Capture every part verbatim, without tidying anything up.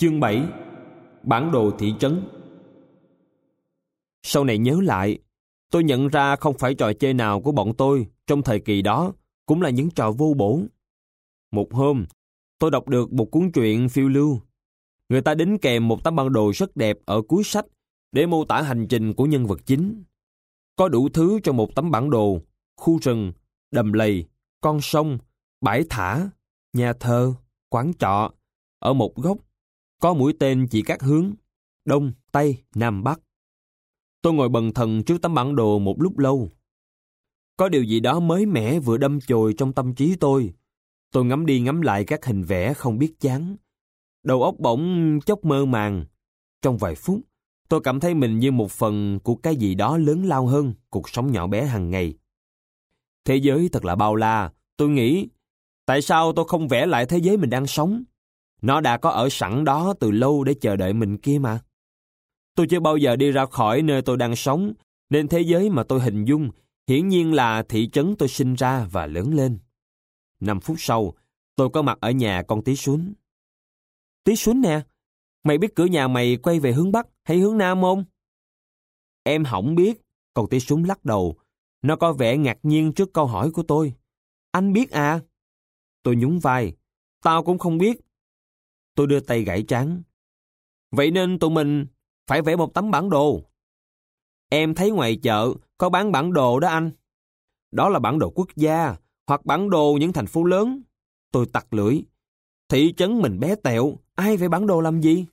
Chương bảy. Bản đồ thị trấn. Sau này nhớ lại, tôi nhận ra không phải trò chơi nào của bọn tôi trong thời kỳ đó cũng là những trò vô bổ. Một hôm, tôi đọc được một cuốn truyện phiêu lưu. Người ta đính kèm một tấm bản đồ rất đẹp ở cuối sách để mô tả hành trình của nhân vật chính. Có đủ thứ trong một tấm bản đồ: khu rừng, đầm lầy, con sông, bãi thả, nhà thờ, quán trọ. Ở một góc, có mũi tên chỉ các hướng: Đông, Tây, Nam, Bắc. Tôi ngồi bần thần trước tấm bản đồ một lúc lâu. Có điều gì đó mới mẻ vừa đâm chồi trong tâm trí tôi. Tôi ngắm đi ngắm lại các hình vẽ không biết chán. Đầu óc bỗng chốc mơ màng. Trong vài phút, tôi cảm thấy mình như một phần của cái gì đó lớn lao hơn cuộc sống nhỏ bé hàng ngày. Thế giới thật là bao la, tôi nghĩ. Tại sao tôi không vẽ lại thế giới mình đang sống? Nó đã có ở sẵn đó từ lâu để chờ đợi mình kia mà. Tôi chưa bao giờ đi ra khỏi nơi tôi đang sống, nên thế giới mà tôi hình dung hiển nhiên là thị trấn tôi sinh ra và lớn lên. Năm phút sau, tôi có mặt ở nhà con Tí Xuân. Tí Xuân nè, mày biết cửa nhà mày quay về hướng Bắc hay hướng Nam không? Em không biết, con Tí Xuân lắc đầu. Nó có vẻ ngạc nhiên trước câu hỏi của tôi. Anh biết à? Tôi nhún vai. Tao cũng không biết. Tôi đưa tay gãi trán. Vậy nên tụi mình phải vẽ một tấm bản đồ. Em thấy ngoài chợ có bán bản đồ đó anh. Đó là bản đồ quốc gia hoặc bản đồ những thành phố lớn. Tôi tặc lưỡi. Thị trấn mình bé tẹo, ai vẽ bản đồ làm gì?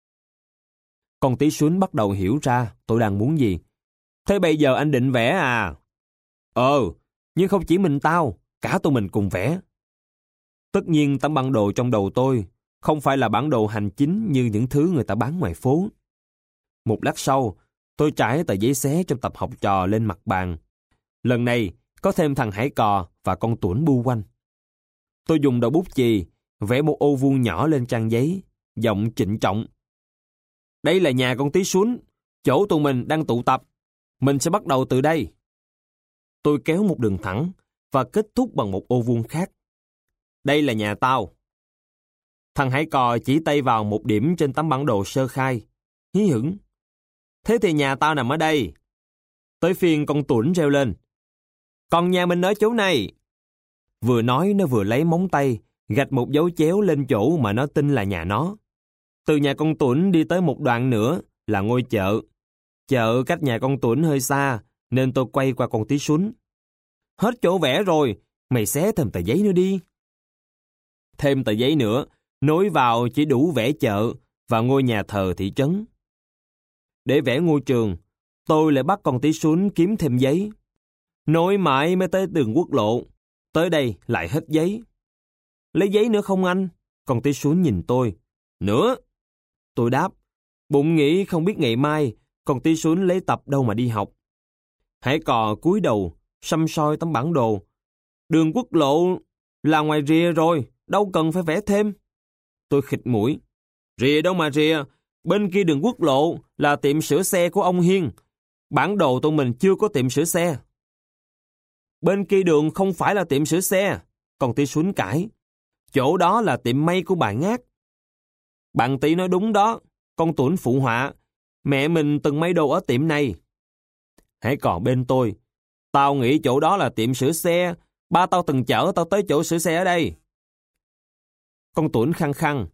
Con Tí Xuân bắt đầu hiểu ra tôi đang muốn gì. Thế bây giờ anh định vẽ à? Ờ, nhưng không chỉ mình tao, cả tụi mình cùng vẽ. Tất nhiên tấm bản đồ trong đầu tôi không phải là bản đồ hành chính như những thứ người ta bán ngoài phố. Một lát sau, tôi trải tờ giấy xé trong tập học trò lên mặt bàn. Lần này, có thêm thằng Hải Cò và con Tuấn bu quanh. Tôi dùng đầu bút chì, vẽ một ô vuông nhỏ lên trang giấy, giọng trịnh trọng. Đây là nhà con Tí Xuân, chỗ tụi mình đang tụ tập. Mình sẽ bắt đầu từ đây. Tôi kéo một đường thẳng và kết thúc bằng một ô vuông khác. Đây là nhà tao. Thằng Hải Cò chỉ tay vào một điểm trên tấm bản đồ sơ khai. Hí hửng. Thế thì nhà tao nằm ở đây. Tới phiên con Tuấn reo lên. Còn nhà mình ở chỗ này. Vừa nói nó vừa lấy móng tay, gạch một dấu chéo lên chỗ mà nó tin là nhà nó. Từ nhà con Tuấn đi tới một đoạn nữa là ngôi chợ. Chợ cách nhà con Tuấn hơi xa, nên tôi quay qua con Tí Xuân. Hết chỗ vẽ rồi, mày xé thêm tờ giấy nữa đi. Thêm tờ giấy nữa, nối vào chỉ đủ vẽ chợ và ngôi nhà thờ thị trấn. Để vẽ ngôi trường, tôi lại bắt con Tí Xuân kiếm thêm giấy. Nối mãi mới tới đường quốc lộ, tới đây lại hết giấy. Lấy giấy nữa không anh? Con Tí Xuân nhìn tôi. Nữa. Tôi đáp, bụng nghĩ không biết ngày mai con Tí Xuân lấy tập đâu mà đi học. Hải Cò cúi đầu, săm soi tấm bản đồ. Đường quốc lộ là ngoài rìa rồi, đâu cần phải vẽ thêm. Tôi khịt mũi. Rìa đâu mà rìa, bên kia đường quốc lộ là tiệm sửa xe của ông Hiên. Bản đồ tụi mình chưa có tiệm sửa xe. Bên kia đường không phải là tiệm sửa xe, còn Tí Xuân cãi. Chỗ đó là tiệm may của bà Ngát. Bạn Tí nói đúng đó, con Tuấn phụ họa. Mẹ mình từng may đồ ở tiệm này. Hãy còn bên tôi. Tao nghĩ chỗ đó là tiệm sửa xe. Ba tao từng chở tao tới chỗ sửa xe ở đây. Con Tuấn khăng khăng.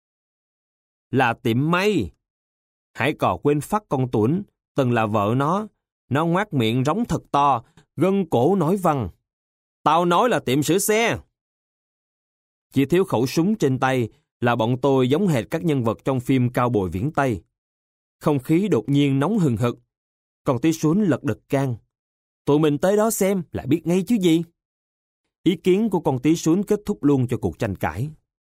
Là tiệm may. Hãy cò quên phát con Tuấn, từng là vợ nó. Nó ngoác miệng rống thật to, gân cổ nói văng. Tao nói là tiệm sửa xe. Chỉ thiếu khẩu súng trên tay là bọn tôi giống hệt các nhân vật trong phim Cao Bồi Viễn Tây. Không khí đột nhiên nóng hừng hực. Còn Tí Xuân lật đật can. Tụi mình tới đó xem là biết ngay chứ gì. Ý kiến của con Tí Xuân kết thúc luôn cho cuộc tranh cãi.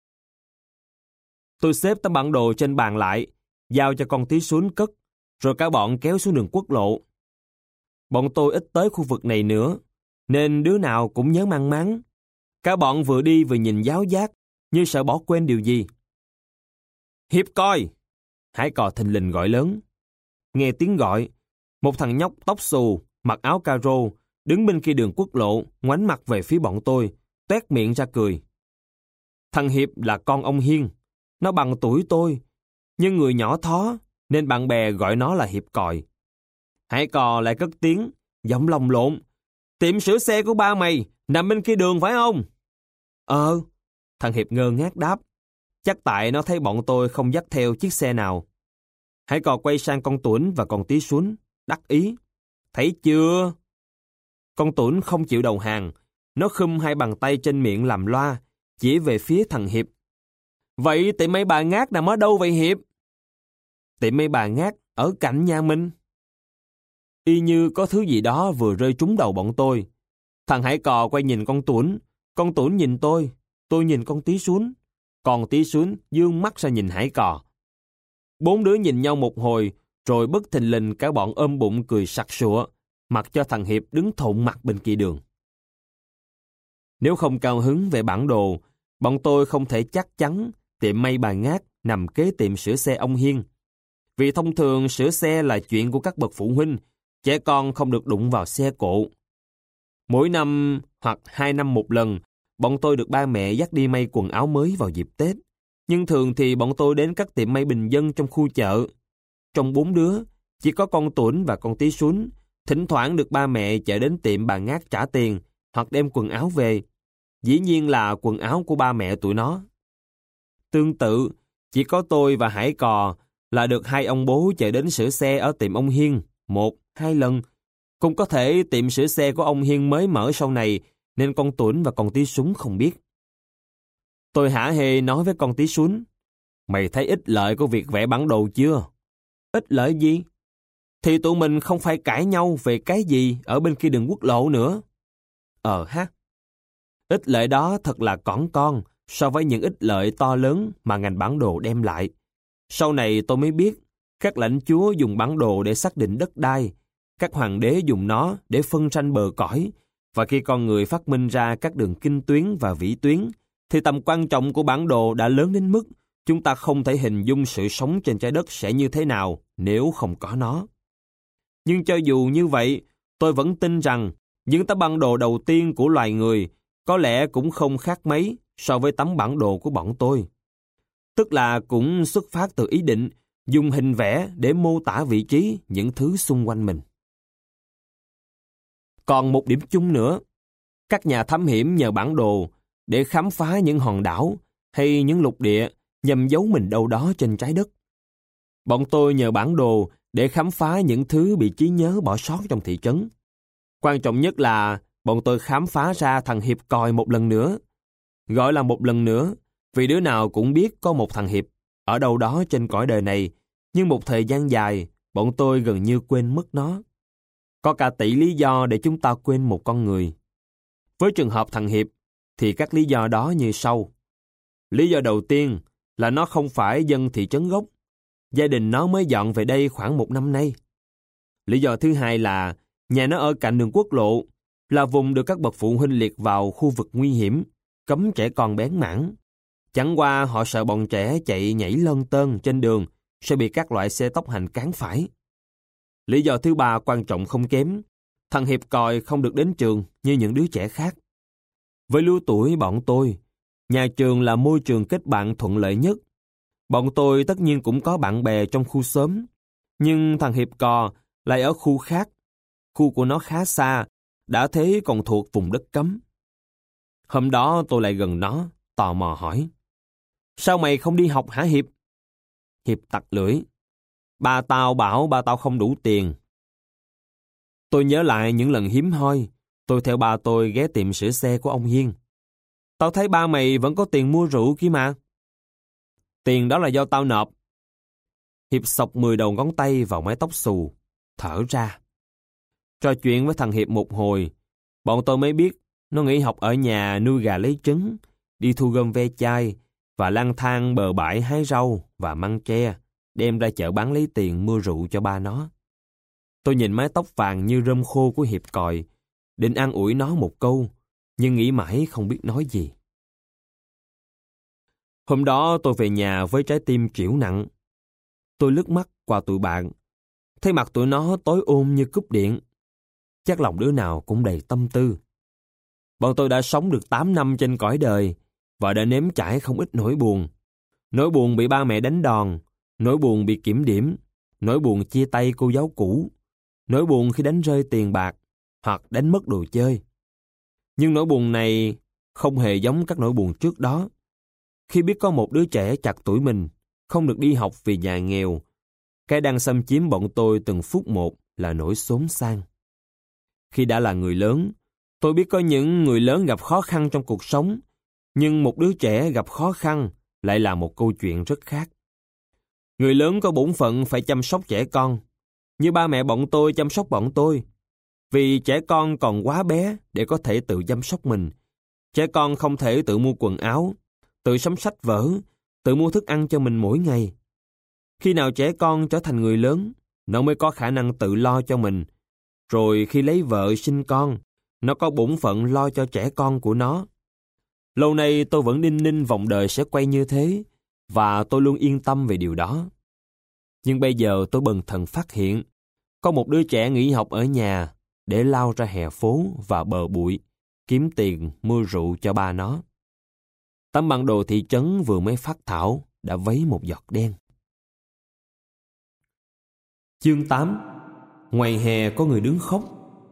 Tôi xếp tấm bản đồ trên bàn lại, giao cho con Tí Xuân cất, rồi cả bọn kéo xuống đường quốc lộ. Bọn tôi ít tới khu vực này nữa, nên đứa nào cũng nhớ mang máng. Cả bọn vừa đi vừa nhìn giáo giác, như sợ bỏ quên điều gì. Hiệp coi! Hải Cò thình lình gọi lớn. Nghe tiếng gọi, một thằng nhóc tóc xù, mặc áo caro, đứng bên kia đường quốc lộ, ngoảnh mặt về phía bọn tôi, toét miệng ra cười. Thằng Hiệp là con ông Hiên. Nó bằng tuổi tôi, nhưng người nhỏ thó, nên bạn bè gọi nó là Hiệp Còi. Hải Cò lại cất tiếng, giọng lồng lộn. Tiệm sửa xe của ba mày nằm bên kia đường phải không? Ờ, thằng Hiệp ngơ ngác đáp. Chắc tại nó thấy bọn tôi không dắt theo chiếc xe nào. Hải Cò quay sang con Tuấn và con Tí Xuân, đắc ý. Thấy chưa? Con Tuấn không chịu đầu hàng. Nó khum hai bàn tay trên miệng làm loa, chỉ về phía thằng Hiệp. Vậy tiệm mấy bà Ngát nằm ở đâu vậy Hiệp? Tiệm mấy bà Ngát ở cạnh nhà mình. Y như có thứ gì đó vừa rơi trúng đầu bọn tôi. Thằng Hải Cò quay nhìn con Tuấn, con Tuấn nhìn tôi, tôi nhìn con Tí Xuân, còn Tí Xuân dương mắt ra nhìn Hải Cò. Bốn đứa nhìn nhau một hồi, rồi bất thình lình cả bọn ôm bụng cười sặc sụa, mặc cho thằng Hiệp đứng thộn mặt bên kia đường. Nếu không cao hứng về bản đồ, bọn tôi không thể chắc chắn tiệm may bà Ngát nằm kế tiệm sửa xe ông Hiên. Vì thông thường sửa xe là chuyện của các bậc phụ huynh, trẻ con không được đụng vào xe cộ. Mỗi năm hoặc hai năm một lần, bọn tôi được ba mẹ dắt đi may quần áo mới vào dịp Tết. Nhưng thường thì bọn tôi đến các tiệm may bình dân trong khu chợ. Trong bốn đứa, chỉ có con Tuấn và con Tí Xuân, thỉnh thoảng được ba mẹ chở đến tiệm bà Ngát trả tiền hoặc đem quần áo về. Dĩ nhiên là quần áo của ba mẹ tụi nó. Tương tự, chỉ có tôi và Hải Cò là được hai ông bố chở đến sửa xe ở tiệm ông Hiên một, hai lần. Cũng có thể tiệm sửa xe của ông Hiên mới mở sau này, nên con Tuấn và con Tí Xuân không biết. Tôi hả hê nói với con Tí Xuân, mày thấy ích lợi của việc vẽ bản đồ chưa? Ích lợi gì? Thì tụi mình không phải cãi nhau về cái gì ở bên kia đường quốc lộ nữa. Ờ ha. Ích lợi đó thật là cỏn con so với những ích lợi to lớn mà ngành bản đồ đem lại. Sau này tôi mới biết, các lãnh chúa dùng bản đồ để xác định đất đai, các hoàng đế dùng nó để phân ranh bờ cõi, và khi con người phát minh ra các đường kinh tuyến và vĩ tuyến, thì tầm quan trọng của bản đồ đã lớn đến mức chúng ta không thể hình dung sự sống trên trái đất sẽ như thế nào nếu không có nó. Nhưng cho dù như vậy, tôi vẫn tin rằng những tấm bản đồ đầu tiên của loài người có lẽ cũng không khác mấy so với tấm bản đồ của bọn tôi. Tức là cũng xuất phát từ ý định dùng hình vẽ để mô tả vị trí những thứ xung quanh mình. Còn một điểm chung nữa, các nhà thám hiểm nhờ bản đồ để khám phá những hòn đảo hay những lục địa nhằm giấu mình đâu đó trên trái đất. Bọn tôi nhờ bản đồ để khám phá những thứ bị trí nhớ bỏ sót trong thị trấn. Quan trọng nhất là bọn tôi khám phá ra thằng Hiệp Còi một lần nữa. Gọi là một lần nữa, vì đứa nào cũng biết có một thằng Hiệp ở đâu đó trên cõi đời này, nhưng một thời gian dài, bọn tôi gần như quên mất nó. Có cả tỷ lý do để chúng ta quên một con người. Với trường hợp thằng Hiệp, thì các lý do đó như sau. Lý do đầu tiên là nó không phải dân thị trấn gốc. Gia đình nó mới dọn về đây khoảng một năm nay. Lý do thứ hai là nhà nó ở cạnh đường quốc lộ, là vùng được các bậc phụ huynh liệt vào khu vực nguy hiểm, cấm trẻ con bén mảng. Chẳng qua họ sợ bọn trẻ chạy nhảy lân tơn trên đường sẽ bị các loại xe tốc hành cán phải. Lý do thứ ba quan trọng không kém, thằng Hiệp Còi không được đến trường như những đứa trẻ khác. Với lứa tuổi bọn tôi, nhà trường là môi trường kết bạn thuận lợi nhất. Bọn tôi tất nhiên cũng có bạn bè trong khu xóm, nhưng thằng Hiệp Cò lại ở khu khác. Khu của nó khá xa, đã thế còn thuộc vùng đất cấm. Hôm đó tôi lại gần nó, tò mò hỏi. Sao mày không đi học hả Hiệp? Hiệp tặc lưỡi. Ba tao bảo ba tao không đủ tiền. Tôi nhớ lại những lần hiếm hoi, tôi theo ba tôi ghé tiệm sửa xe của ông Hiên. Tao thấy ba mày vẫn có tiền mua rượu kia mà. Tiền đó là do tao nộp. Hiệp xộc mười đầu ngón tay vào mái tóc xù, thở ra. Trò chuyện với thằng Hiệp một hồi, bọn tôi mới biết nó nghỉ học ở nhà nuôi gà lấy trứng, đi thu gom ve chai và lang thang bờ bãi hái rau và măng tre, đem ra chợ bán lấy tiền mua rượu cho ba nó. Tôi nhìn mái tóc vàng như rơm khô của Hiệp Còi, định an ủi nó một câu, nhưng nghĩ mãi không biết nói gì. Hôm đó tôi về nhà với trái tim trĩu nặng. Tôi lướt mắt qua tụi bạn, thấy mặt tụi nó tối ôm như cúp điện. Chắc lòng đứa nào cũng đầy tâm tư. Bọn tôi đã sống được tám năm trên cõi đời và đã nếm trải không ít nỗi buồn. Nỗi buồn bị ba mẹ đánh đòn, Nỗi buồn bị kiểm điểm, nỗi buồn chia tay cô giáo cũ, nỗi buồn khi đánh rơi tiền bạc hoặc đánh mất đồ chơi. Nhưng nỗi buồn này không hề giống các nỗi buồn trước đó. Khi biết có một đứa trẻ chặt tuổi mình, không được đi học vì nhà nghèo, cái đang xâm chiếm bọn tôi từng phút một là nỗi xốn sang. Khi đã là người lớn, tôi biết có những người lớn gặp khó khăn trong cuộc sống, nhưng một đứa trẻ gặp khó khăn lại là một câu chuyện rất khác. Người lớn có bổn phận phải chăm sóc trẻ con, như ba mẹ bọn tôi chăm sóc bọn tôi. Vì trẻ con còn quá bé để có thể tự chăm sóc mình. Trẻ con không thể tự mua quần áo, tự sắm sách vở, tự mua thức ăn cho mình mỗi ngày. Khi nào trẻ con trở thành người lớn, nó mới có khả năng tự lo cho mình. Rồi khi lấy vợ sinh con, nó có bổn phận lo cho trẻ con của nó. Lâu nay tôi vẫn đinh ninh vòng đời sẽ quay như thế, và tôi luôn yên tâm về điều đó. Nhưng bây giờ tôi bần thần phát hiện, có một đứa trẻ nghỉ học ở nhà để lao ra hè phố và bờ bụi, kiếm tiền mua rượu cho ba nó. Tấm bản đồ thị trấn vừa mới phác thảo đã vấy một giọt đen. Chương tám. Ngoài hè có người đứng khóc.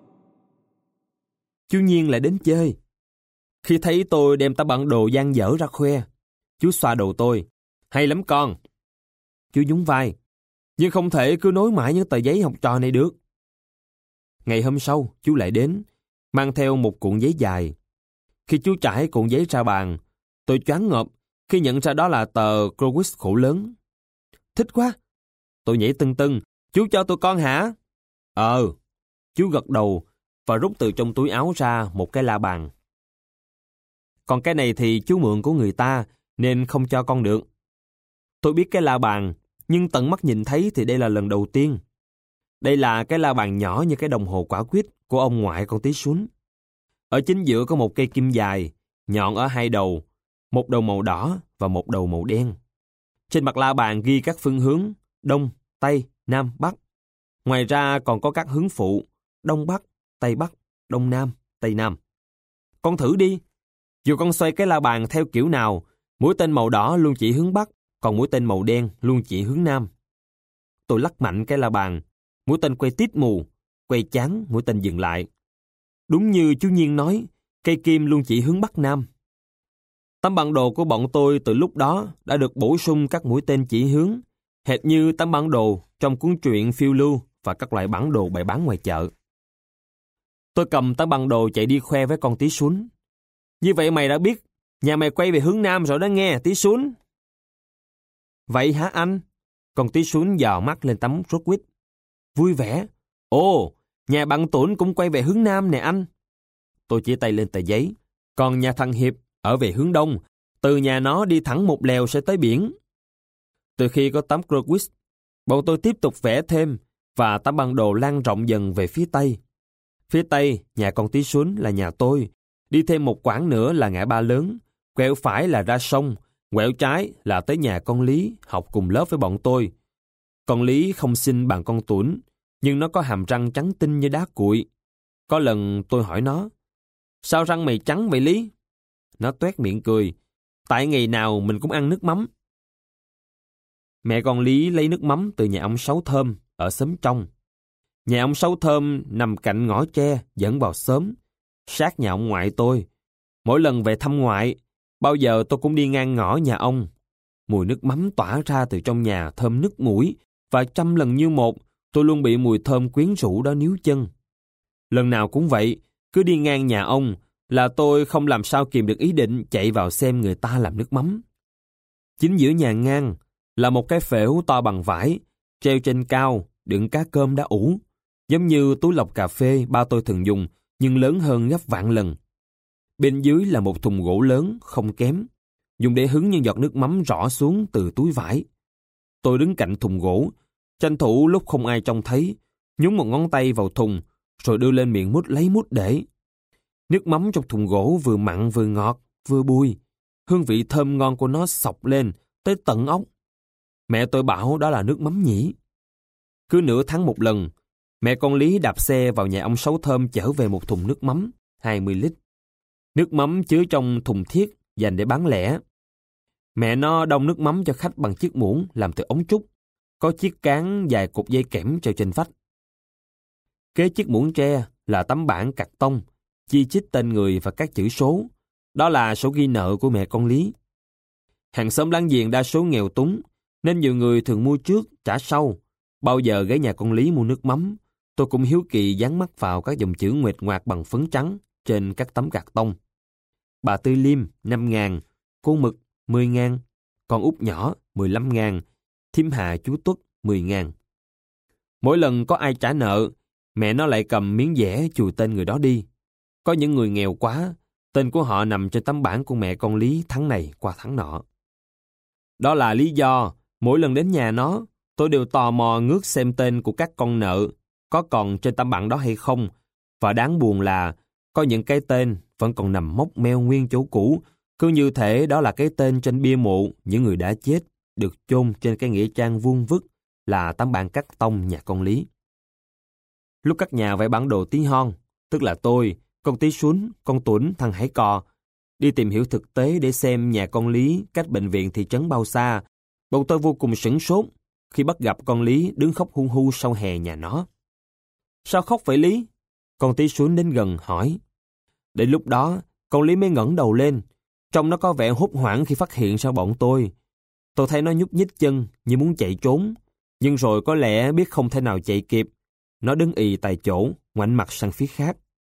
Chú Nhiên lại đến chơi. Khi thấy tôi đem tấm bản đồ dang dở ra khoe, chú xoa đầu tôi. Hay lắm con. Chú nhún vai. Nhưng không thể cứ nối mãi những tờ giấy học trò này được. Ngày hôm sau, chú lại đến, mang theo một cuộn giấy dài. Khi chú trải cuộn giấy ra bàn, tôi choáng ngợp khi nhận ra đó là tờ Crowis khổ lớn. Thích quá. Tôi nhảy tưng tưng. Chú cho tụi con hả? Ờ. Chú gật đầu và rút từ trong túi áo ra một cái la bàn. Còn cái này thì chú mượn của người ta nên không cho con được. Tôi biết cái la bàn, nhưng tận mắt nhìn thấy thì đây là lần đầu tiên. Đây là cái la bàn nhỏ như cái đồng hồ quả quýt của ông ngoại con Tí Xuân. Ở chính giữa có một cây kim dài, nhọn ở hai đầu, một đầu màu đỏ và một đầu màu đen. Trên mặt la bàn ghi các phương hướng Đông, Tây, Nam, Bắc. Ngoài ra còn có các hướng phụ Đông Bắc, Tây Bắc, Đông Nam, Tây Nam. Con thử đi. Dù con xoay cái la bàn theo kiểu nào, mũi tên màu đỏ luôn chỉ hướng Bắc, còn mũi tên màu đen luôn chỉ hướng Nam. Tôi lắc mạnh cái la bàn, mũi tên quay tít mù, quay chán mũi tên dừng lại. Đúng như chú Nhiên nói, cây kim luôn chỉ hướng Bắc Nam. Tấm bản đồ của bọn tôi từ lúc đó đã được bổ sung các mũi tên chỉ hướng, hệt như tấm bản đồ trong cuốn truyện phiêu lưu và các loại bản đồ bày bán ngoài chợ. Tôi cầm tấm bản đồ chạy đi khoe với con Tí Xuân. Như vậy mày đã biết, nhà mày quay về hướng Nam rồi đó nghe, Tí Xuân. Vậy hả anh? Con Tí Xuân dò mắt lên tấm rốt quýt. Vui vẻ. Ồ, nhà bạn Tuấn cũng quay về hướng Nam nè anh. Tôi chỉ tay lên tờ giấy. Còn nhà thằng Hiệp ở về hướng Đông, từ nhà nó đi thẳng một lèo sẽ tới biển. Từ khi có tấm Crowis, bọn tôi tiếp tục vẽ thêm và tấm bản đồ lan rộng dần về phía Tây. Phía Tây, nhà con Tí Xuân là nhà tôi. Đi thêm một quãng nữa là ngã ba lớn, quẹo phải là ra sông, quẹo trái là tới nhà con Lý học cùng lớp với bọn tôi. Con Lý không xinh bằng con Tuấn, nhưng nó có hàm răng trắng tinh như đá cuội. Có lần tôi hỏi nó, sao răng mày trắng vậy Lý? Nó toét miệng cười, tại ngày nào mình cũng ăn nước mắm. Mẹ con Lý lấy nước mắm từ nhà ông Sáu Thơm ở xóm trong. Nhà ông Sáu Thơm nằm cạnh ngõ tre dẫn vào xóm, sát nhà ông ngoại tôi. Mỗi lần về thăm ngoại, bao giờ tôi cũng đi ngang ngõ nhà ông. Mùi nước mắm tỏa ra từ trong nhà thơm nức mũi, và trăm lần như một, tôi luôn bị mùi thơm quyến rũ đó níu chân. Lần nào cũng vậy, cứ đi ngang nhà ông là tôi không làm sao kìm được ý định chạy vào xem người ta làm nước mắm. Chính giữa nhà ngang là một cái phễu to bằng vải, treo trên cao, đựng cá cơm đã ủ, giống như túi lọc cà phê ba tôi thường dùng, nhưng lớn hơn gấp vạn lần. Bên dưới là một thùng gỗ lớn, không kém, dùng để hứng những giọt nước mắm rỏ xuống từ túi vải. Tôi đứng cạnh thùng gỗ, tranh thủ lúc không ai trông thấy, nhúng một ngón tay vào thùng, rồi đưa lên miệng mút lấy mút để. Nước mắm trong thùng gỗ vừa mặn vừa ngọt, vừa bùi. Hương vị thơm ngon của nó xộc lên, tới tận óc. Mẹ tôi bảo đó là nước mắm nhỉ. Cứ nửa tháng một lần, mẹ con Lý đạp xe vào nhà ông Sáu Thơm chở về một thùng nước mắm, hai mươi lít. Nước mắm chứa trong thùng thiết dành để bán lẻ. Mẹ nó đong nước mắm cho khách bằng chiếc muỗng làm từ ống trúc, có chiếc cán dài cục dây kẽm treo trên vách. Kế chiếc muỗng tre là tấm bảng cạc tông, chi chít tên người và các chữ số. Đó là số ghi nợ của mẹ con Lý. Hàng xóm láng giềng đa số nghèo túng, nên nhiều người thường mua trước, trả sau. Bao giờ ghé nhà con Lý mua nước mắm, tôi cũng hiếu kỳ dán mắt vào các dòng chữ nguệch ngoạc bằng phấn trắng trên các tấm cạc tông. Bà Tư Liêm, năm ngàn, cô Mực, mười ngàn, con út nhỏ, mười lăm ngàn, thím Hà chú Tuất, mười ngàn. Mỗi lần có ai trả nợ, mẹ nó lại cầm miếng vẽ chùi tên người đó đi. Có những người nghèo quá, tên của họ nằm trên tấm bảng của mẹ con Lý tháng này qua tháng nọ. Đó là lý do, mỗi lần đến nhà nó, tôi đều tò mò ngước xem tên của các con nợ, có còn trên tấm bảng đó hay không, và đáng buồn là có những cái tên vẫn còn nằm mốc meo nguyên chỗ cũ, cứ như thể đó là cái tên trên bia mộ những người đã chết, được chôn trên cái nghĩa trang vuông vức là tấm bảng cắt tông nhà con Lý. Lúc các nhà vẽ bản đồ tí hon, tức là tôi, con Tí Xuân, con Tuấn, thằng Hải Cò, đi tìm hiểu thực tế để xem nhà con Lý cách bệnh viện thị trấn bao xa, bọn tôi vô cùng sửng sốt khi bắt gặp con Lý đứng khóc hu hu sau hè nhà nó. Sao khóc vậy Lý? Con Tí Xuân đến gần hỏi. Đến lúc đó, con Lý mới ngẩng đầu lên, trông nó có vẻ hốt hoảng khi phát hiện ra bọn tôi. Tôi thấy nó nhúc nhích chân như muốn chạy trốn, nhưng rồi có lẽ biết không thể nào chạy kịp. Nó đứng ì tại chỗ, ngoảnh mặt sang phía khác.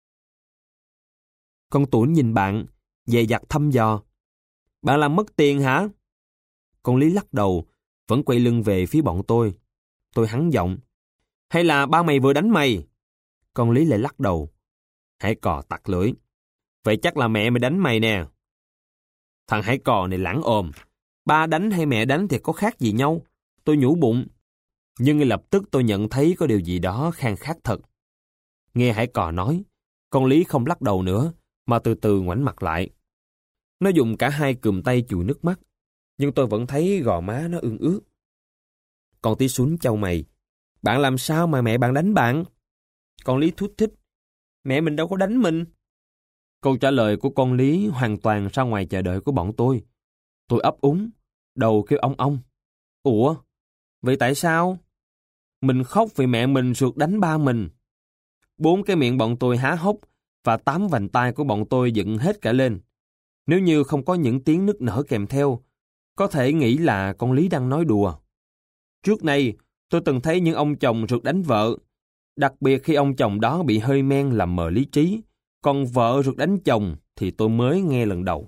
Con Tuấn nhìn bạn, dè dặt thăm dò. Bạn làm mất tiền hả? Con Lý lắc đầu, vẫn quay lưng về phía bọn tôi. Tôi hắng giọng. Hay là ba mày vừa đánh mày? Con Lý lại lắc đầu. Hải Cò tặc lưỡi. Vậy chắc là mẹ mày đánh mày nè. Thằng Hải Cò này lãng ồm. Ba đánh hay mẹ đánh thì có khác gì nhau? Tôi nhủ bụng. Nhưng ngay lập tức tôi nhận thấy có điều gì đó khan khác thật. Nghe Hải Cò nói, con Lý không lắc đầu nữa, mà từ từ ngoảnh mặt lại. Nó dùng cả hai cùm tay chùi nước mắt, nhưng tôi vẫn thấy gò má nó ương ướt. Con Tí Xuân chau mày. Bạn làm sao mà mẹ bạn đánh bạn? Con Lý thút thít. Mẹ mình đâu có đánh mình. Câu trả lời của con Lý hoàn toàn ra ngoài chờ đợi của bọn tôi. Tôi ấp úng, đầu kêu ong ong. Ủa? Vậy tại sao? Mình khóc vì mẹ mình rượt đánh ba mình. Bốn cái miệng bọn tôi há hốc và tám vành tai của bọn tôi dựng hết cả lên. Nếu như không có những tiếng nức nở kèm theo, có thể nghĩ là con Lý đang nói đùa. Trước đây, tôi từng thấy những ông chồng rượt đánh vợ, đặc biệt khi ông chồng đó bị hơi men làm mờ lý trí, còn vợ rượt đánh chồng thì tôi mới nghe lần đầu.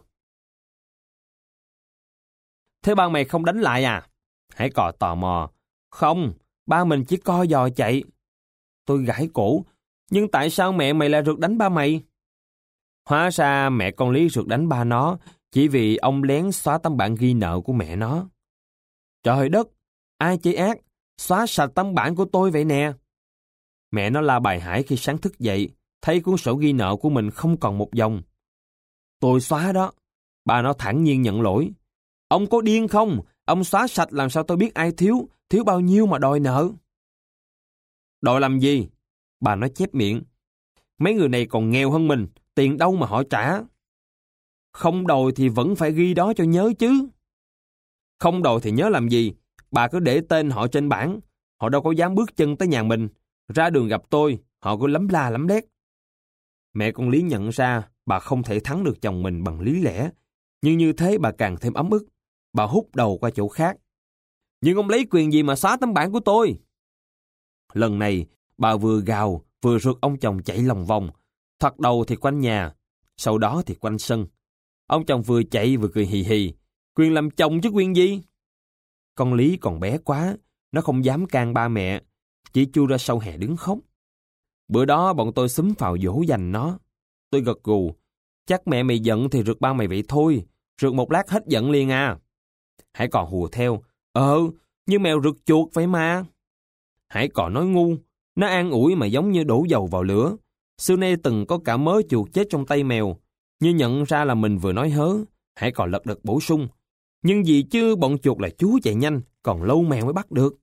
Thế ba mày không đánh lại à? Hải Cò tò mò. Không, ba mình chỉ co giò chạy. Tôi gãi cổ. Nhưng tại sao mẹ mày lại rượt đánh ba mày? Hóa ra mẹ con Lý rượt đánh ba nó chỉ vì ông lén xóa tấm bảng ghi nợ của mẹ nó. Trời đất, ai chế ác, xóa sạch tấm bảng của tôi vậy nè. Mẹ nó la bài Hải khi sáng thức dậy, thấy cuốn sổ ghi nợ của mình không còn một dòng. Tôi xóa đó. Bà nó thản nhiên nhận lỗi. Ông có điên không? Ông xóa sạch làm sao tôi biết ai thiếu, thiếu bao nhiêu mà đòi nợ. Đòi làm gì? Bà nói chép miệng. Mấy người này còn nghèo hơn mình, tiền đâu mà họ trả. Không đòi thì vẫn phải ghi đó cho nhớ chứ. Không đòi thì nhớ làm gì? Bà cứ để tên họ trên bảng. Họ đâu có dám bước chân tới nhà mình. Ra đường gặp tôi, họ cứ lấm la lấm lét. Mẹ con Lý nhận ra bà không thể thắng được chồng mình bằng lý lẽ. Nhưng như thế bà càng thêm ấm ức. Bà hút đầu qua chỗ khác. Nhưng ông lấy quyền gì mà xóa tấm bảng của tôi? Lần này, bà vừa gào, vừa rượt ông chồng chạy lòng vòng. Thoạt đầu thì quanh nhà, sau đó thì quanh sân. Ông chồng vừa chạy vừa cười hì hì. Quyền làm chồng chứ quyền gì? Con Lý còn bé quá, nó không dám can ba mẹ, chỉ chui ra sau hè đứng khóc. Bữa đó bọn tôi xúm vào dỗ dành nó. Tôi gật gù. Chắc mẹ mày giận thì rượt ba mày vậy thôi. Rượt một lát hết giận liền à. Hải còn hùa theo. Ờ, như mèo rượt chuột vậy mà. Hải còn nói ngu. Nó an ủi mà giống như đổ dầu vào lửa. Xưa nay từng có cả mớ chuột chết trong tay mèo. Như nhận ra là mình vừa nói hớ, Hải còn lật đật bổ sung. Nhưng gì chứ bọn chuột là chú chạy nhanh, còn lâu mèo mới bắt được.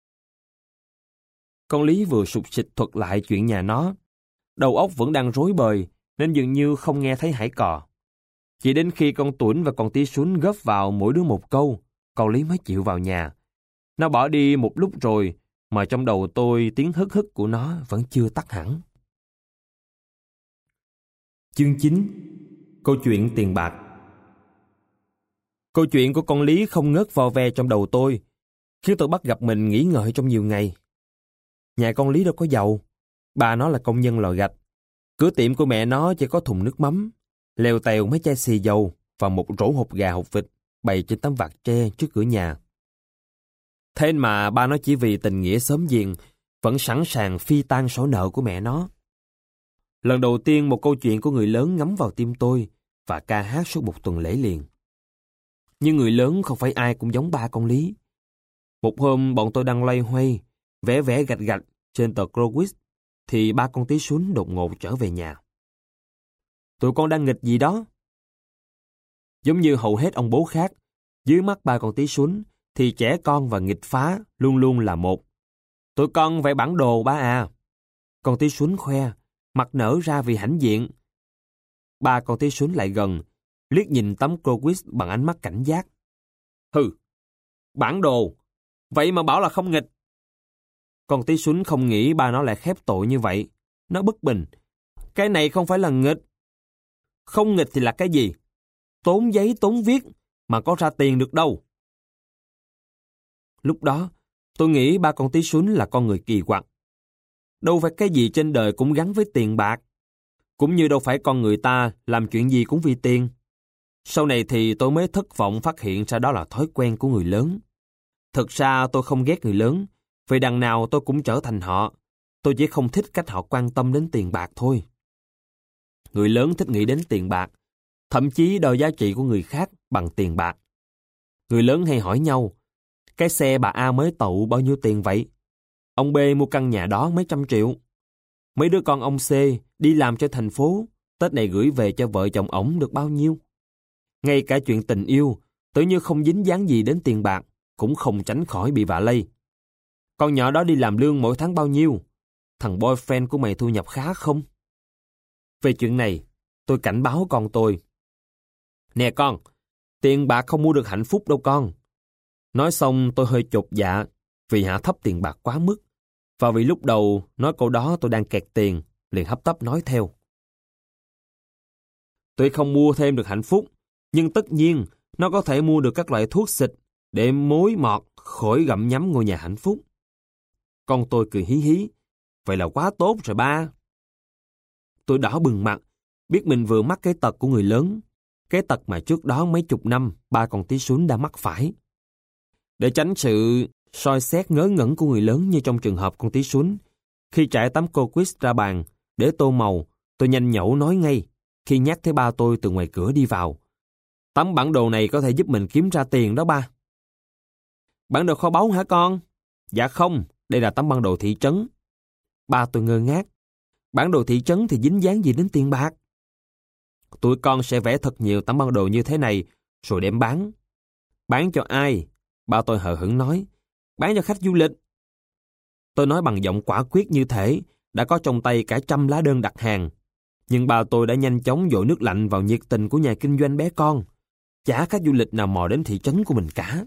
Con Lý vừa sụt sịt thuật lại chuyện nhà nó. Đầu óc vẫn đang rối bời, nên dường như không nghe thấy Hải Cò. Chỉ đến khi con Tuấn và con Tí Xuân góp vào mỗi đứa một câu, con Lý mới chịu vào nhà. Nó bỏ đi một lúc rồi, mà trong đầu tôi tiếng hức hức của nó vẫn chưa tắt hẳn. Chương chín. Câu chuyện tiền bạc. Câu chuyện của con Lý không ngớt vo ve trong đầu tôi, khiến tôi bắt gặp mình nghĩ ngợi trong nhiều ngày. Nhà con Lý đâu có giàu, bà nó là công nhân lò gạch. Cửa tiệm của mẹ nó chỉ có thùng nước mắm, lèo tèo mấy chai xì dầu và một rổ hột gà hột vịt bày trên tấm vạt tre trước cửa nhà. Thế mà ba nó chỉ vì tình nghĩa xóm giềng vẫn sẵn sàng phi tan sổ nợ của mẹ nó. Lần đầu tiên một câu chuyện của người lớn ngấm vào tim tôi và ca hát suốt một tuần lễ liền. Nhưng người lớn không phải ai cũng giống ba con Lý. Một hôm bọn tôi đang loay hoay, vẽ vẽ gạch gạch trên tờ Crowis, thì ba con tí sún đột ngột trở về nhà. Tụi con đang nghịch gì đó? Giống như hầu hết ông bố khác, dưới mắt ba con tí sún thì trẻ con và nghịch phá luôn luôn là một. Tụi con vẽ bản đồ ba à. Con tí sún khoe, mặt nở ra vì hãnh diện. Ba con tí sún lại gần, liếc nhìn tấm Crowis bằng ánh mắt cảnh giác. Hừ, bản đồ, vậy mà bảo là không nghịch. Con tí sún không nghĩ ba nó lại khép tội như vậy. Nó bực bình. Cái này không phải là nghịch. Không nghịch thì là cái gì? Tốn giấy tốn viết mà có ra tiền được đâu. Lúc đó, tôi nghĩ ba con tí sún là con người kỳ quặc. Đâu phải cái gì trên đời cũng gắn với tiền bạc. Cũng như đâu phải con người ta làm chuyện gì cũng vì tiền. Sau này thì tôi mới thất vọng phát hiện ra đó là thói quen của người lớn. Thực ra tôi không ghét người lớn, vì đằng nào tôi cũng trở thành họ. Tôi chỉ không thích cách họ quan tâm đến tiền bạc thôi. Người lớn thích nghĩ đến tiền bạc, thậm chí đo giá trị của người khác bằng tiền bạc. Người lớn hay hỏi nhau, cái xe bà A mới tậu bao nhiêu tiền vậy? Ông B mua căn nhà đó mấy trăm triệu. Mấy đứa con ông C đi làm cho thành phố, Tết này gửi về cho vợ chồng ổng được bao nhiêu? Ngay cả chuyện tình yêu, tự như không dính dáng gì đến tiền bạc, cũng không tránh khỏi bị vạ lây. Con nhỏ đó đi làm lương mỗi tháng bao nhiêu? Thằng boyfriend của mày thu nhập khá không? Về chuyện này, tôi cảnh báo con tôi. Nè con, tiền bạc không mua được hạnh phúc đâu con. Nói xong tôi hơi chột dạ vì hạ thấp tiền bạc quá mức. Và vì lúc đầu nói câu đó tôi đang kẹt tiền, liền hấp tấp nói theo. Tuy không mua thêm được hạnh phúc, nhưng tất nhiên nó có thể mua được các loại thuốc xịt để mối mọt khỏi gặm nhấm ngôi nhà hạnh phúc. Con tôi cười hí hí. Vậy là quá tốt rồi ba. Tôi đỏ bừng mặt, biết mình vừa mắc cái tật của người lớn. Cái tật mà trước đó mấy chục năm ba con tí sún đã mắc phải. Để tránh sự soi xét ngớ ngẩn của người lớn như trong trường hợp con tí sún, khi trải tấm Crowis ra bàn để tô màu, tôi nhanh nhẩu nói ngay khi nhắc thấy ba tôi từ ngoài cửa đi vào. Tấm bản đồ này có thể giúp mình kiếm ra tiền đó ba. Bản đồ kho báu hả con? Dạ không, đây là tấm bản đồ thị trấn. Ba tôi ngơ ngác. Bản đồ thị trấn thì dính dáng gì đến tiền bạc? Tụi con sẽ vẽ thật nhiều tấm bản đồ như thế này rồi đem bán. Bán cho ai? Ba tôi hờ hững nói. Bán cho khách du lịch. Tôi nói bằng giọng quả quyết như thể đã có trong tay cả trăm lá đơn đặt hàng. Nhưng ba tôi đã nhanh chóng dội nước lạnh vào nhiệt tình của nhà kinh doanh bé con. Chả khách du lịch nào mò đến thị trấn của mình cả.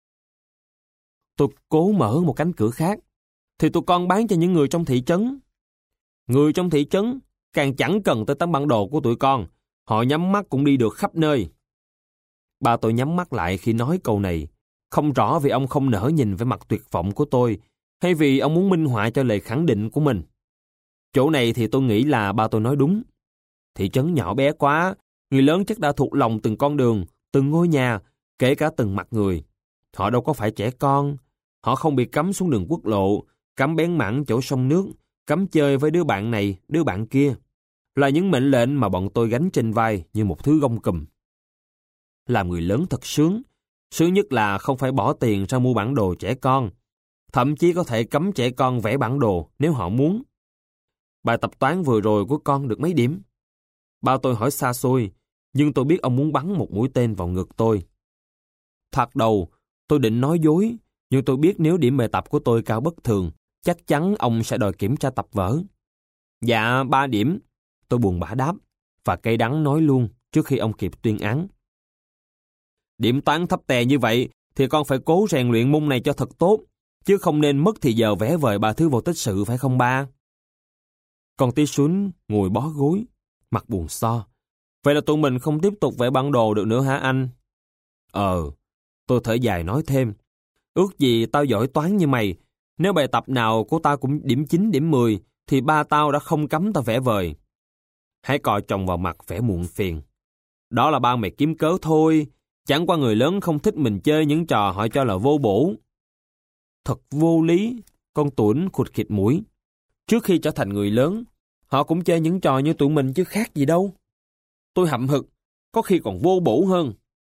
Tôi cố mở một cánh cửa khác. Thì tụi con bán cho những người trong thị trấn. Người trong thị trấn càng chẳng cần tới tấm bản đồ của tụi con. Họ nhắm mắt cũng đi được khắp nơi. Ba tôi nhắm mắt lại khi nói câu này. Không rõ vì ông không nỡ nhìn với mặt tuyệt vọng của tôi, hay vì ông muốn minh họa cho lời khẳng định của mình. Chỗ này thì tôi nghĩ là ba tôi nói đúng. Thị trấn nhỏ bé quá, người lớn chắc đã thuộc lòng từng con đường, từng ngôi nhà, kể cả từng mặt người. Họ đâu có phải trẻ con. Họ không bị cấm xuống đường quốc lộ, cấm bén mảng chỗ sông nước, cấm chơi với đứa bạn này, đứa bạn kia. Là những mệnh lệnh mà bọn tôi gánh trên vai như một thứ gông cùm. Làm người lớn thật sướng. Sướng nhất là không phải bỏ tiền ra mua bản đồ trẻ con. Thậm chí có thể cấm trẻ con vẽ bản đồ nếu họ muốn. Bài tập toán vừa rồi của con được mấy điểm? Ba tôi hỏi xa xôi, nhưng tôi biết ông muốn bắn một mũi tên vào ngực tôi. Thoạt đầu, tôi định nói dối, nhưng tôi biết nếu điểm bài tập của tôi cao bất thường, chắc chắn ông sẽ đòi kiểm tra tập vở. Dạ, ba điểm. Tôi buồn bã đáp, và cay đắng nói luôn trước khi ông kịp tuyên án. Điểm toán thấp tè như vậy thì con phải cố rèn luyện môn này cho thật tốt, chứ không nên mất thì giờ vẽ vời ba thứ vô tích sự, phải không ba? Con tí Xuân ngồi bó gối, mặt buồn so. Vậy là tụi mình không tiếp tục vẽ bản đồ được nữa hả anh? Ờ, tôi thở dài nói thêm. Ước gì tao giỏi toán như mày. Nếu bài tập nào của tao cũng điểm chín, điểm mười, thì ba tao đã không cấm tao vẽ vời. Hải Cò chồng vào mặt vẻ muộn phiền. Đó là ba mày kiếm cớ thôi. Chẳng qua người lớn không thích mình chơi những trò họ cho là vô bổ. Thật vô lý, con Tuấn khụt khịt mũi. Trước khi trở thành người lớn, họ cũng chơi những trò như tụi mình chứ khác gì đâu. Tôi hậm hực, có khi còn vô bổ hơn.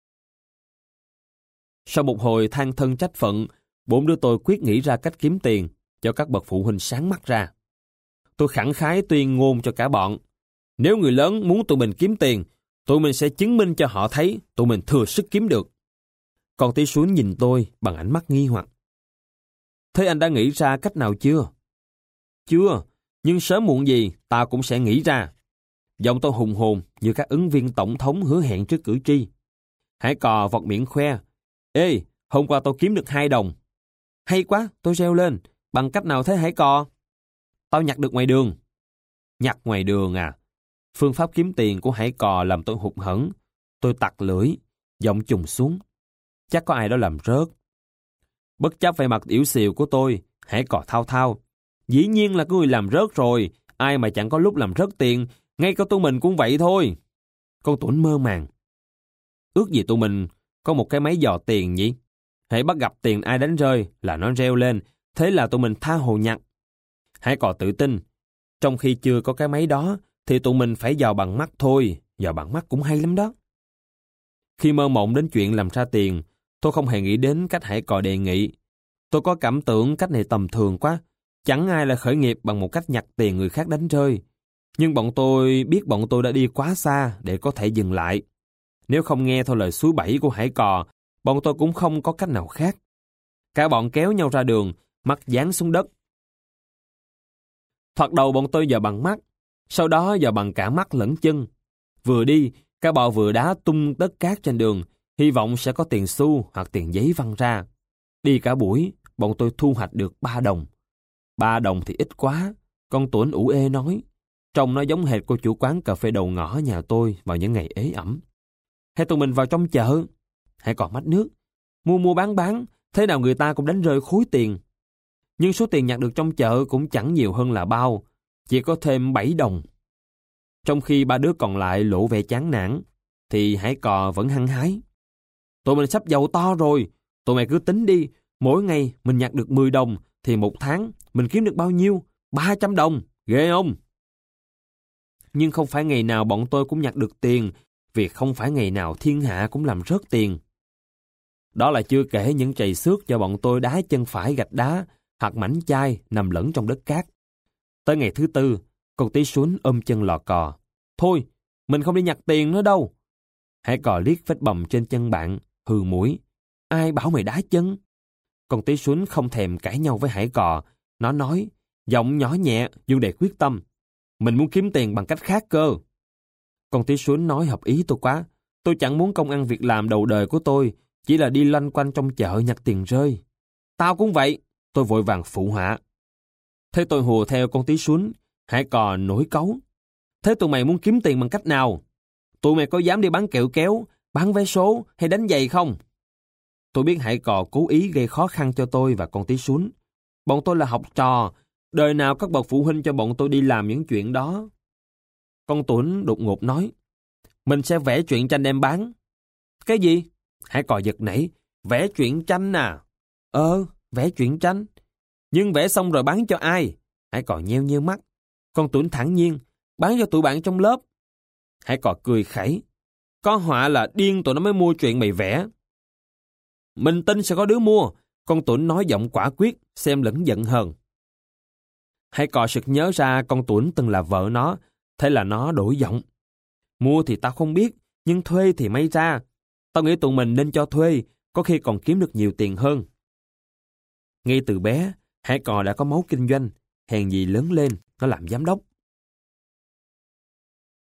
Sau một hồi than thân trách phận, bốn đứa tôi quyết nghĩ ra cách kiếm tiền, cho các bậc phụ huynh sáng mắt ra. Tôi khẳng khái tuyên ngôn cho cả bọn. Nếu người lớn muốn tụi mình kiếm tiền, tụi mình sẽ chứng minh cho họ thấy tụi mình thừa sức kiếm được. Còn tí Xuân nhìn tôi bằng ánh mắt nghi hoặc. Thế anh đã nghĩ ra cách nào chưa? Chưa, nhưng sớm muộn gì ta cũng sẽ nghĩ ra. Giọng tôi hùng hồn như các ứng viên tổng thống hứa hẹn trước cử tri. Hải Cò vọt miệng khoe. Ê, hôm qua tôi kiếm được hai đồng. Hay quá, tôi reo lên. Bằng cách nào thế Hải Cò? Tao nhặt được ngoài đường. Nhặt ngoài đường à? Phương pháp kiếm tiền của Hải Cò làm tôi hụt hẫng. Tôi tặc lưỡi, giọng trùng xuống. Chắc có ai đó làm rớt. Bất chấp vẻ mặt yếu xìu của tôi, Hải Cò thao thao. Dĩ nhiên là có người làm rớt rồi. Ai mà chẳng có lúc làm rớt tiền. Ngay cả tụi mình cũng vậy thôi. Con Tuấn mơ màng. Ước gì tụi mình có một cái máy dò tiền nhỉ? Hãy bắt gặp tiền ai đánh rơi là nó reo lên. Thế là tụi mình tha hồ nhặt. Hải Cò tự tin. Trong khi chưa có cái máy đó, thì tụi mình phải dò bằng mắt thôi. Dò bằng mắt cũng hay lắm đó. Khi mơ mộng đến chuyện làm ra tiền, tôi không hề nghĩ đến cách Hải Cò đề nghị. Tôi có cảm tưởng cách này tầm thường quá. Chẳng ai là khởi nghiệp bằng một cách nhặt tiền người khác đánh rơi. Nhưng bọn tôi biết bọn tôi đã đi quá xa để có thể dừng lại. Nếu không nghe theo lời suối bẫy của Hải Cò, bọn tôi cũng không có cách nào khác. Cả bọn kéo nhau ra đường, mắt dán xuống đất. Thoạt đầu bọn tôi dò bằng mắt, sau đó dò bằng cả mắt lẫn chân. Vừa đi, cả bọn vừa đá tung đất cát trên đường, hy vọng sẽ có tiền xu hoặc tiền giấy văng ra. Đi cả buổi, bọn tôi thu hoạch được ba đồng. Ba đồng thì ít quá, con Tuấn ủ ê nói. Trông nó giống hệt cô chủ quán cà phê đầu ngõ nhà tôi vào những ngày ế ẩm. Hay tụi mình vào trong chợ, hãy còn mách nước, mua mua bán bán, thế nào người ta cũng đánh rơi khối tiền. Nhưng số tiền nhặt được trong chợ cũng chẳng nhiều hơn là bao, chỉ có thêm bảy đồng. Trong khi ba đứa còn lại lộ vẻ chán nản, thì Hải Cò vẫn hăng hái. Tụi mình sắp giàu to rồi, tụi mày cứ tính đi, mỗi ngày mình nhặt được mười đồng, thì một tháng mình kiếm được bao nhiêu? ba trăm đồng, ghê không? Nhưng không phải ngày nào bọn tôi cũng nhặt được tiền, vì không phải ngày nào thiên hạ cũng làm rớt tiền. Đó là chưa kể những trầy xước cho bọn tôi đá chân phải gạch đá, hoặc mảnh chai nằm lẫn trong đất cát. Tới ngày thứ tư, con tí Xuân ôm chân lò cò. Thôi, mình không đi nhặt tiền nữa đâu. Hải Cò liếc vết bầm trên chân bạn, hừ mũi. Ai bảo mày đá chân? Con tí Xuân không thèm cãi nhau với Hải Cò. Nó nói, giọng nhỏ nhẹ nhưng đầy quyết tâm. Mình muốn kiếm tiền bằng cách khác cơ. Con tí Xuân nói hợp ý tôi quá. Tôi chẳng muốn công ăn việc làm đầu đời của tôi, chỉ là đi loanh quanh trong chợ nhặt tiền rơi. Tao cũng vậy. Tôi vội vàng phụ họa. Thế tôi hùa theo con tí Xuân. Hải Cò nổi cáu. Thế tụi mày muốn kiếm tiền bằng cách nào? Tụi mày có dám đi bán kẹo kéo, bán vé số hay đánh giày không? Tôi biết Hải Cò cố ý gây khó khăn cho tôi và con tí Xuân. Bọn tôi là học trò, đời nào các bậc phụ huynh cho bọn tôi đi làm những chuyện đó. Con Tuấn đột ngột nói, mình sẽ vẽ truyện tranh đem bán. Cái gì? Hải Cò giật nảy, vẽ truyện tranh à? Ờ, vẽ truyện tranh. Nhưng vẽ xong rồi bán cho ai? Hải Cò nheo nheo mắt. Con Tuấn thản nhiên, bán cho tụi bạn trong lớp. Hải Cò cười khẩy, có họa là điên tụi nó mới mua chuyện mày vẽ. Mình tin sẽ có đứa mua. Con Tuấn nói giọng quả quyết, xem lẫn giận hờn. Hải Cò sực nhớ ra con Tuấn từng là vợ nó, thế là nó đổi giọng. Mua thì tao không biết, nhưng thuê thì may ra. Tao nghĩ tụi mình nên cho thuê, có khi còn kiếm được nhiều tiền hơn. Ngay từ bé, Hải Cò đã có máu kinh doanh, hèn gì lớn lên, nó làm giám đốc.